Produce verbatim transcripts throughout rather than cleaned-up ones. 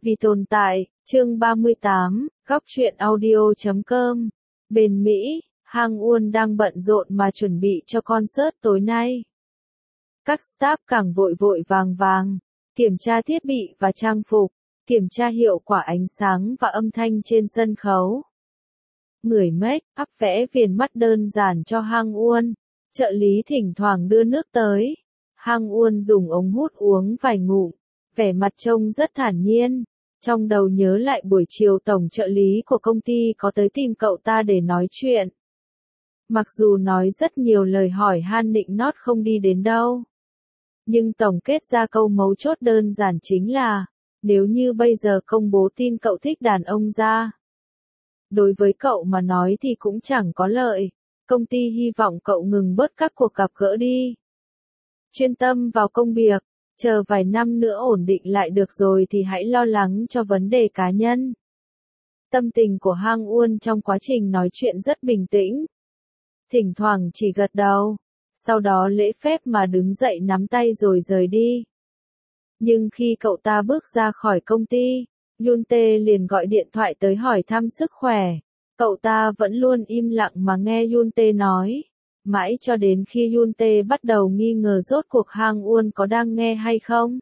Vì tồn tại, chương ba mươi tám, góc truyện audio chấm com. Bên Mỹ, Hang Uôn đang bận rộn mà chuẩn bị cho concert tối nay. Các staff càng vội vội vàng vàng, kiểm tra thiết bị và trang phục, kiểm tra hiệu quả ánh sáng và âm thanh trên sân khấu. Người make up vẽ viền mắt đơn giản cho Hang Uôn, trợ lý thỉnh thoảng đưa nước tới. Hang Uôn dùng ống hút uống vài ngụm, vẻ mặt trông rất thản nhiên. Trong đầu nhớ lại buổi chiều tổng trợ lý của công ty có tới tìm cậu ta để nói chuyện. Mặc dù nói rất nhiều lời hỏi han nịnh nót không đi đến đâu. Nhưng tổng kết ra câu mấu chốt đơn giản chính là, nếu như bây giờ công bố tin cậu thích đàn ông ra. Đối với cậu mà nói thì cũng chẳng có lợi, công ty hy vọng cậu ngừng bớt các cuộc gặp gỡ đi. Chuyên tâm vào công việc. Chờ vài năm nữa ổn định lại được rồi thì hãy lo lắng cho vấn đề cá nhân. Tâm tình của Hang Uôn trong quá trình nói chuyện rất bình tĩnh. Thỉnh thoảng chỉ gật đầu, sau đó lễ phép mà đứng dậy nắm tay rồi rời đi. Nhưng khi cậu ta bước ra khỏi công ty, Yoon Tae liền gọi điện thoại tới hỏi thăm sức khỏe. Cậu ta vẫn luôn im lặng mà nghe Yoon Tae nói. Mãi cho đến khi Yoon Tae bắt đầu nghi ngờ rốt cuộc Hang Uôn có đang nghe hay không.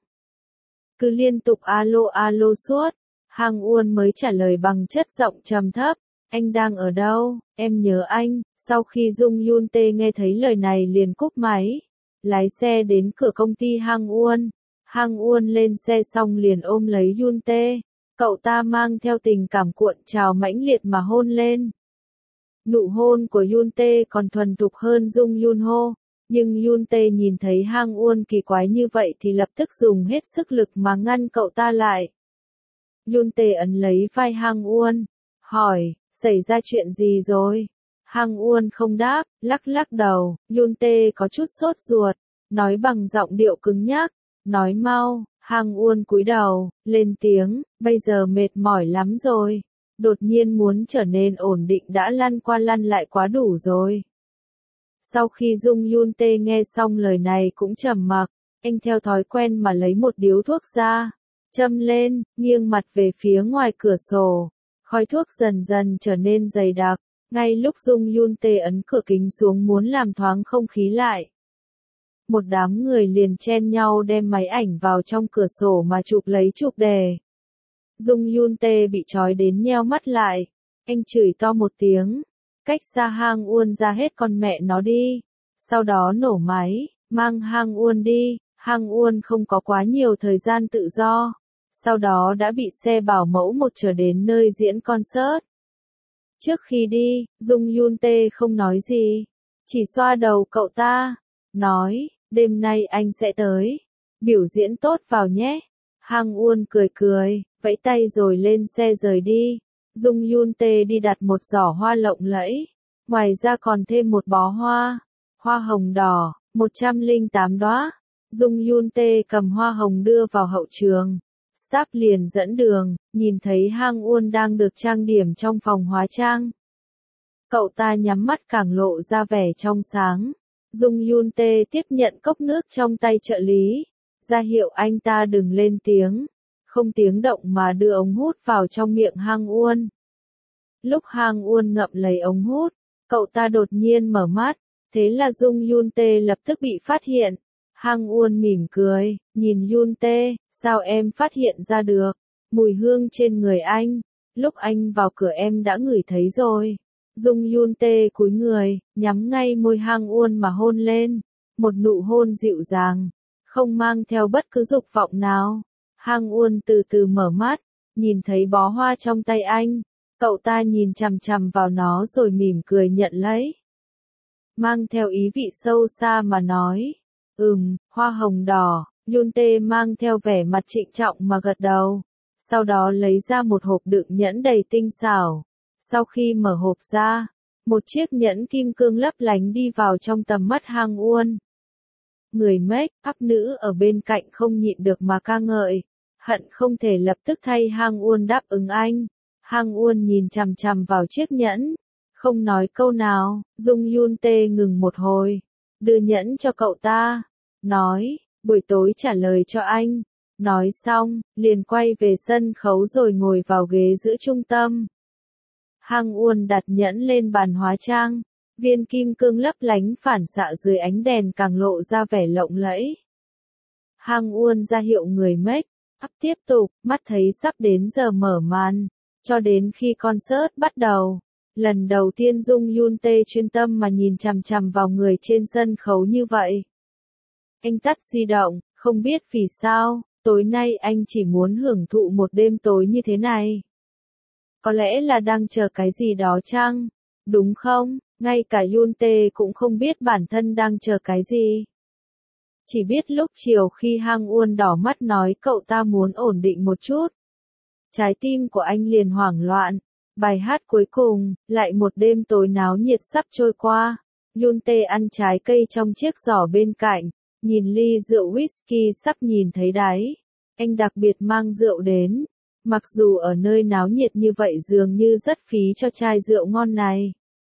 Cứ liên tục alo alo suốt, Hang Uôn mới trả lời bằng chất giọng trầm thấp, anh đang ở đâu, em nhớ anh. Sau khi Dung Yoon Tae nghe thấy lời này liền cúp máy, lái xe đến cửa công ty Hang Uôn. Hang Uôn lên xe xong liền ôm lấy Yoon Tae, cậu ta mang theo tình cảm cuộn trào mãnh liệt mà hôn lên. Nụ hôn của Yoon Tae còn thuần thục hơn Jung Yoon Ho, nhưng Yoon Tae nhìn thấy Hang Uôn kỳ quái như vậy thì lập tức dùng hết sức lực mà ngăn cậu ta lại. Yoon Tae ấn lấy vai Hang Uôn, hỏi, xảy ra chuyện gì rồi? Hang Uôn không đáp, lắc lắc đầu. Yoon Tae có chút sốt ruột, nói bằng giọng điệu cứng nhắc, nói mau. Hang Uôn cúi đầu, lên tiếng, bây giờ mệt mỏi lắm rồi. Đột nhiên muốn trở nên ổn định đã lăn qua lăn lại quá đủ rồi. Sau khi Dung Yoon Tae nghe xong lời này cũng trầm mặc, anh theo thói quen mà lấy một điếu thuốc ra, châm lên, nghiêng mặt về phía ngoài cửa sổ. Khói thuốc dần dần trở nên dày đặc, ngay lúc Dung Yoon Tae ấn cửa kính xuống muốn làm thoáng không khí lại. Một đám người liền chen nhau đem máy ảnh vào trong cửa sổ mà chụp lấy chụp đề. Dung Yoon Tae bị trói đến nheo mắt lại, anh chửi to một tiếng, cách xa Hang Uôn ra hết con mẹ nó đi, sau đó nổ máy, mang Hang Uôn đi. Hang Uôn không có quá nhiều thời gian tự do, sau đó đã bị xe bảo mẫu một chở đến nơi diễn concert. Trước khi đi, Dung Yoon Tae không nói gì, chỉ xoa đầu cậu ta, nói, đêm nay anh sẽ tới, biểu diễn tốt vào nhé. Hang Uôn cười cười, vẫy tay rồi lên xe rời đi. Dung Yoon Tae đi đặt một giỏ hoa lộng lẫy, ngoài ra còn thêm một bó hoa, hoa hồng đỏ, một trăm lẻ tám đóa. Dung Yoon Tae cầm hoa hồng đưa vào hậu trường. Staff liền dẫn đường, nhìn thấy Hang Uôn đang được trang điểm trong phòng hóa trang. Cậu ta nhắm mắt càng lộ ra vẻ trong sáng. Dung Yoon Tae tiếp nhận cốc nước trong tay trợ lý, ra hiệu anh ta đừng lên tiếng, không tiếng động mà đưa ống hút vào trong miệng Hang Uôn. Lúc Hang Uôn ngậm lấy ống hút, cậu ta đột nhiên mở mắt, thế là Dung Yoon Tae lập tức bị phát hiện. Hang Uôn mỉm cười, nhìn Yoon Tae, sao em phát hiện ra được, mùi hương trên người anh, lúc anh vào cửa em đã ngửi thấy rồi. Dung Yoon Tae cúi người, nhắm ngay môi Hang Uôn mà hôn lên, một nụ hôn dịu dàng, không mang theo bất cứ dục vọng nào. Hang Uôn từ từ mở mắt, nhìn thấy bó hoa trong tay anh, cậu ta nhìn chằm chằm vào nó rồi mỉm cười nhận lấy. Mang theo ý vị sâu xa mà nói, ừm, hoa hồng đỏ. Yoon Tae mang theo vẻ mặt trịnh trọng mà gật đầu, sau đó lấy ra một hộp đựng nhẫn đầy tinh xảo. Sau khi mở hộp ra, một chiếc nhẫn kim cương lấp lánh đi vào trong tầm mắt Hang Uôn. Người make up nữ ở bên cạnh không nhịn được mà ca ngợi, hận không thể lập tức thay Hang Uôn đáp ứng anh. Hang Uôn nhìn chằm chằm vào chiếc nhẫn, không nói câu nào. Dung Yoon Tae ngừng một hồi, đưa nhẫn cho cậu ta, nói, buổi tối trả lời cho anh. Nói xong, liền quay về sân khấu rồi ngồi vào ghế giữa trung tâm. Hang Uôn đặt nhẫn lên bàn hóa trang, viên kim cương lấp lánh phản xạ dưới ánh đèn càng lộ ra vẻ lộng lẫy. Hang Uôn ra hiệu người make up tiếp tục, mắt thấy sắp đến giờ mở màn, cho đến khi concert bắt đầu. Lần đầu tiên Dung Yoon Tae chuyên tâm mà nhìn chằm chằm vào người trên sân khấu như vậy. Anh tắt di động, không biết vì sao, tối nay anh chỉ muốn hưởng thụ một đêm tối như thế này. Có lẽ là đang chờ cái gì đó chăng? Đúng không? Ngay cả Yoon Tae cũng không biết bản thân đang chờ cái gì. Chỉ biết lúc chiều khi Hang Uôn đỏ mắt nói cậu ta muốn ổn định một chút. Trái tim của anh liền hoảng loạn. Bài hát cuối cùng, lại một đêm tối náo nhiệt sắp trôi qua. Yoon Tae ăn trái cây trong chiếc giỏ bên cạnh, nhìn ly rượu whisky sắp nhìn thấy đáy. Anh đặc biệt mang rượu đến. Mặc dù ở nơi náo nhiệt như vậy dường như rất phí cho chai rượu ngon này.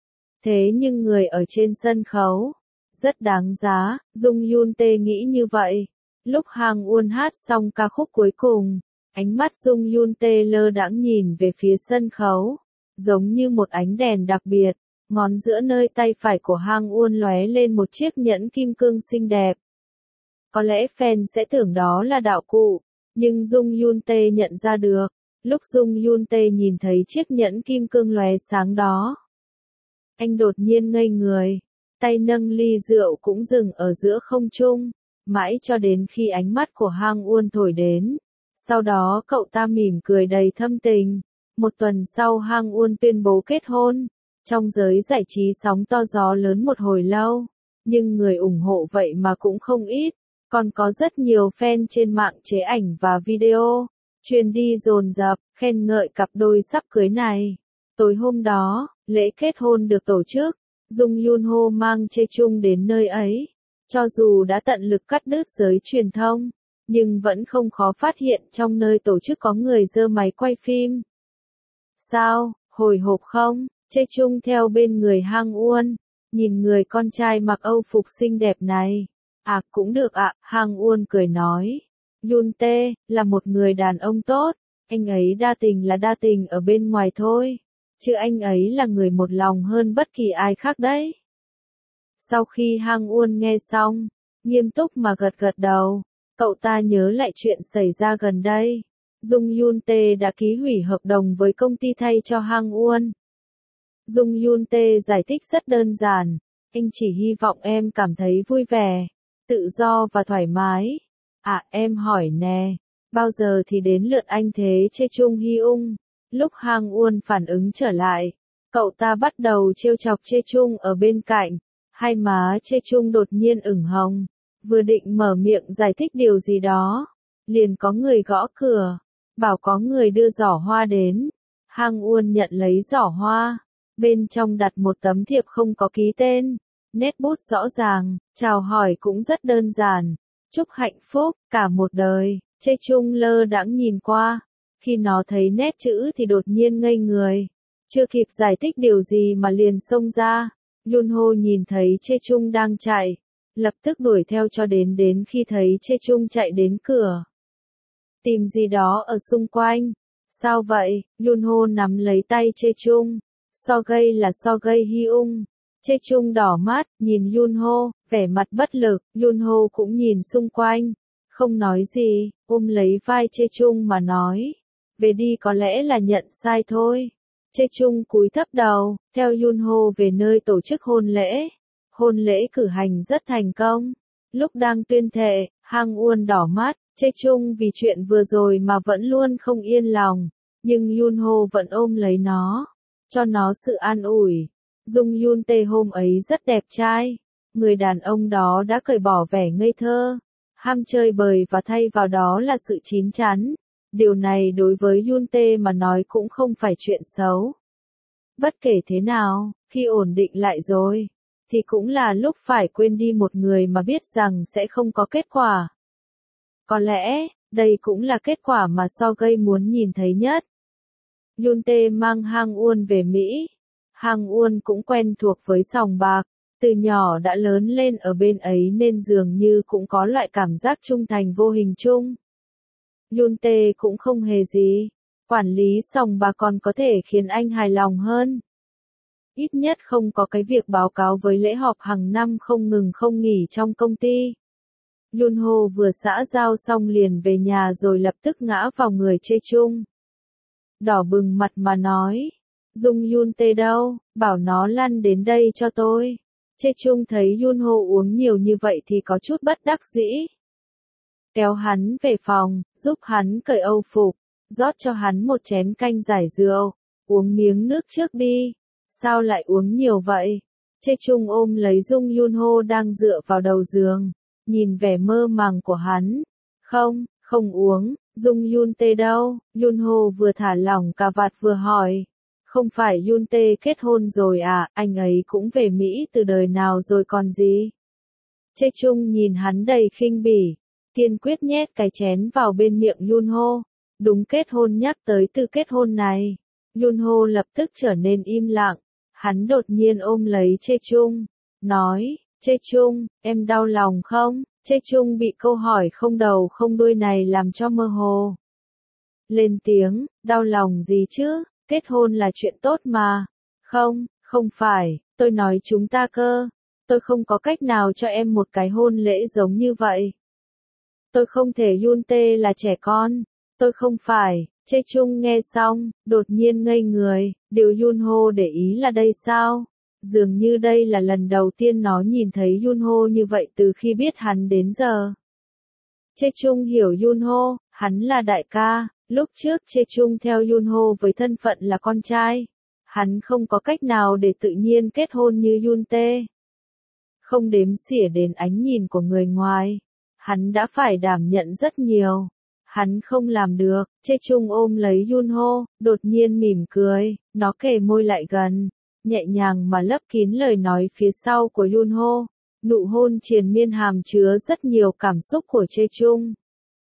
Thế nhưng người ở trên sân khấu, rất đáng giá, Dung Yoon Tae nghĩ như vậy. Lúc Hang Uôn hát xong ca khúc cuối cùng, ánh mắt Dung Yoon Tae lơ đãng nhìn về phía sân khấu, giống như một ánh đèn đặc biệt, ngón giữa nơi tay phải của Hang Uôn lóe lên một chiếc nhẫn kim cương xinh đẹp. Có lẽ fan sẽ tưởng đó là đạo cụ, nhưng Dung Yoon Tae nhận ra được, lúc Dung Yoon Tae nhìn thấy chiếc nhẫn kim cương lóe sáng đó. Anh đột nhiên ngây người, tay nâng ly rượu cũng dừng ở giữa không trung, mãi cho đến khi ánh mắt của Hang Uôn thổi đến. Sau đó cậu ta mỉm cười đầy thâm tình. Một tuần sau Hang Uôn tuyên bố kết hôn. Trong giới giải trí sóng to gió lớn một hồi lâu, nhưng người ủng hộ vậy mà cũng không ít. Còn có rất nhiều fan trên mạng chế ảnh và video, truyền đi dồn dập, khen ngợi cặp đôi sắp cưới này. Tối hôm đó, lễ kết hôn được tổ chức, Dung Yoon Ho mang Chae Chung đến nơi ấy. Cho dù đã tận lực cắt đứt giới truyền thông, nhưng vẫn không khó phát hiện trong nơi tổ chức có người giơ máy quay phim. Sao, hồi hộp không? Chae Chung theo bên người Hang Uôn, nhìn người con trai mặc Âu phục xinh đẹp này. À cũng được ạ, à, Hang Uôn cười nói. Yoon Tae, là một người đàn ông tốt, anh ấy đa tình là đa tình ở bên ngoài thôi, chứ anh ấy là người một lòng hơn bất kỳ ai khác đấy. Sau khi Hang Uôn nghe xong, nghiêm túc mà gật gật đầu, cậu ta nhớ lại chuyện xảy ra gần đây. Dung Yoon Tae đã ký hủy hợp đồng với công ty thay cho Hang Uôn. Dung Yoon Tae giải thích rất đơn giản, anh chỉ hy vọng em cảm thấy vui vẻ, tự do và thoải mái. À em hỏi nè, bao giờ thì đến lượt anh thế Chae Chung Hyung? Lúc Hang Uôn phản ứng trở lại, cậu ta bắt đầu trêu chọc Chae Chung ở bên cạnh, hai má Chae Chung đột nhiên ửng hồng, vừa định mở miệng giải thích điều gì đó, liền có người gõ cửa, bảo có người đưa giỏ hoa đến. Hang Uôn nhận lấy giỏ hoa, bên trong đặt một tấm thiệp không có ký tên, nét bút rõ ràng, chào hỏi cũng rất đơn giản, chúc hạnh phúc, cả một đời. Chae Chung lơ đãng nhìn qua, khi nó thấy nét chữ thì đột nhiên ngây người, chưa kịp giải thích điều gì mà liền xông ra. Yoon Ho nhìn thấy Chae Chung đang chạy, lập tức đuổi theo cho đến đến khi thấy Chae Chung chạy đến cửa. Tìm gì đó ở xung quanh. Sao vậy? Yoon Ho nắm lấy tay Chae Chung. So gây là So gây Hyung. Chae Chung đỏ mắt, nhìn Yoon Ho, vẻ mặt bất lực. Yoon Ho cũng nhìn xung quanh, không nói gì, ôm lấy vai Chae Chung mà nói. Về đi, có lẽ là nhận sai thôi. Chae Chung cúi thấp đầu, theo Yoon Ho về nơi tổ chức hôn lễ. Hôn lễ cử hành rất thành công. Lúc đang tuyên thệ, Hang Uôn đỏ mắt, Chae Chung vì chuyện vừa rồi mà vẫn luôn không yên lòng, nhưng Yoon Ho vẫn ôm lấy nó, cho nó sự an ủi. Dung Yoon Tae hôm ấy rất đẹp trai, người đàn ông đó đã cởi bỏ vẻ ngây thơ, ham chơi bời và thay vào đó là sự chín chắn. Điều này đối với Yoon Tae mà nói cũng không phải chuyện xấu. Bất kể thế nào, khi ổn định lại rồi, thì cũng là lúc phải quên đi một người mà biết rằng sẽ không có kết quả. Có lẽ, đây cũng là kết quả mà So Gây muốn nhìn thấy nhất. Yoon Tae mang Hang Uôn về Mỹ. Hang Uôn cũng quen thuộc với sòng bạc, từ nhỏ đã lớn lên ở bên ấy nên dường như cũng có loại cảm giác trung thành vô hình chung. Yun Tae cũng không hề gì. Quản lý sòng bà còn có thể khiến anh hài lòng hơn. Ít nhất không có cái việc báo cáo với lễ họp hàng năm không ngừng không nghỉ trong công ty. Yun Ho vừa xã giao xong liền về nhà rồi lập tức ngã vào người Chê Chung. Đỏ bừng mặt mà nói, Dung Yun Tae đâu, bảo nó lăn đến đây cho tôi. Chê Chung thấy Yun Ho uống nhiều như vậy thì có chút bất đắc dĩ. Kéo hắn về phòng, giúp hắn cởi âu phục, rót cho hắn một chén canh giải rượu, uống miếng nước trước đi. Sao lại uống nhiều vậy? Chê Chung ôm lấy Dung Yun Ho đang dựa vào đầu giường, nhìn vẻ mơ màng của hắn. Không, không uống, Dung Yun Tae đâu? Yun Ho vừa thả lỏng cà vạt vừa hỏi. Không phải Yun Tae kết hôn rồi à, anh ấy cũng về Mỹ từ đời nào rồi còn gì? Chê Chung nhìn hắn đầy khinh bỉ, kiên quyết nhét cái chén vào bên miệng Yun Ho. Đúng kết hôn, nhắc tới từ kết hôn này. Yun Ho lập tức trở nên im lặng. Hắn đột nhiên ôm lấy Chê Chung, nói, Chê Chung, em đau lòng không? Chê Chung bị câu hỏi không đầu không đuôi này làm cho mơ hồ. Lên tiếng, đau lòng gì chứ, kết hôn là chuyện tốt mà. Không, không phải, tôi nói chúng ta cơ. Tôi không có cách nào cho em một cái hôn lễ giống như vậy. Tôi không thể. Yun Tae là trẻ con. Tôi không phải. Chê Chung nghe xong, đột nhiên ngây người, điều Yun Ho để ý là đây sao? Dường như đây là lần đầu tiên nó nhìn thấy Yun Ho như vậy từ khi biết hắn đến giờ. Chê Chung hiểu Yun Ho, hắn là đại ca, lúc trước Chê Chung theo Yun Ho với thân phận là con trai. Hắn không có cách nào để tự nhiên kết hôn như Yun Tae. Không đếm xỉa đến ánh nhìn của người ngoài. Hắn đã phải đảm nhận rất nhiều. Hắn không làm được. Chê Chung ôm lấy Yun Ho, đột nhiên mỉm cười, nó kề môi lại gần, nhẹ nhàng mà lấp kín lời nói phía sau của Yun Ho. Nụ hôn triền miên hàm chứa rất nhiều cảm xúc của Chê Chung,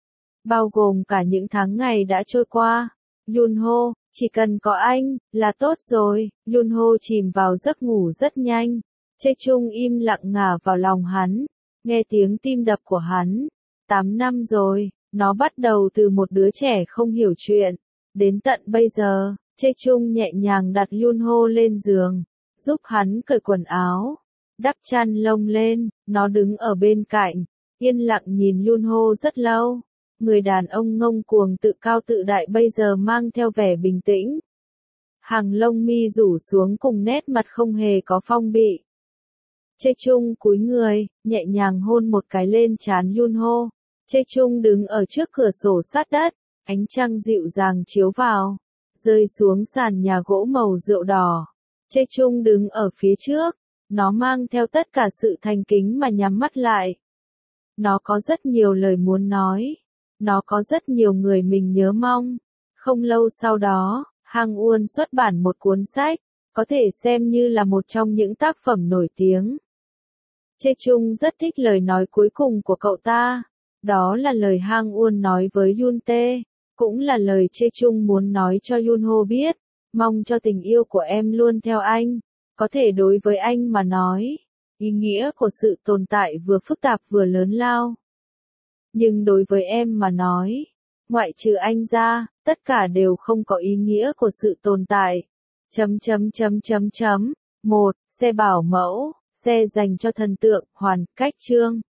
bao gồm cả những tháng ngày đã trôi qua. Yun Ho, chỉ cần có anh, là tốt rồi. Yun Ho chìm vào giấc ngủ rất nhanh. Chê Chung im lặng ngả vào lòng hắn, nghe tiếng tim đập của hắn. Tám năm rồi. Nó bắt đầu từ một đứa trẻ không hiểu chuyện, đến tận bây giờ. Chê Chung nhẹ nhàng đặt Yun Ho lên giường, giúp hắn cởi quần áo, đắp chăn lông lên. Nó đứng ở bên cạnh, yên lặng nhìn Yun Ho rất lâu. Người đàn ông ngông cuồng tự cao tự đại bây giờ mang theo vẻ bình tĩnh. Hàng lông mi rủ xuống cùng nét mặt không hề có phong bị. Chê Chung cúi người, nhẹ nhàng hôn một cái lên trán Yun Ho. Chê Chung đứng ở trước cửa sổ sát đất, ánh trăng dịu dàng chiếu vào, rơi xuống sàn nhà gỗ màu rượu đỏ. Chê Chung đứng ở phía trước, nó mang theo tất cả sự thành kính mà nhắm mắt lại. Nó có rất nhiều lời muốn nói, nó có rất nhiều người mình nhớ mong. Không lâu sau đó, Hang Uôn xuất bản một cuốn sách, có thể xem như là một trong những tác phẩm nổi tiếng. Chê Chung rất thích lời nói cuối cùng của cậu ta. Đó là lời Hang Uôn nói với Yun Tae, cũng là lời Chê Chung muốn nói cho Yun Ho biết, mong cho tình yêu của em luôn theo anh. Có thể đối với anh mà nói, ý nghĩa của sự tồn tại vừa phức tạp vừa lớn lao. Nhưng đối với em mà nói, ngoại trừ anh ra, tất cả đều không có ý nghĩa của sự tồn tại. Chấm chấm chấm chấm chấm. một. Xe bảo mẫu, xe dành cho thần tượng, hoàn cách chương.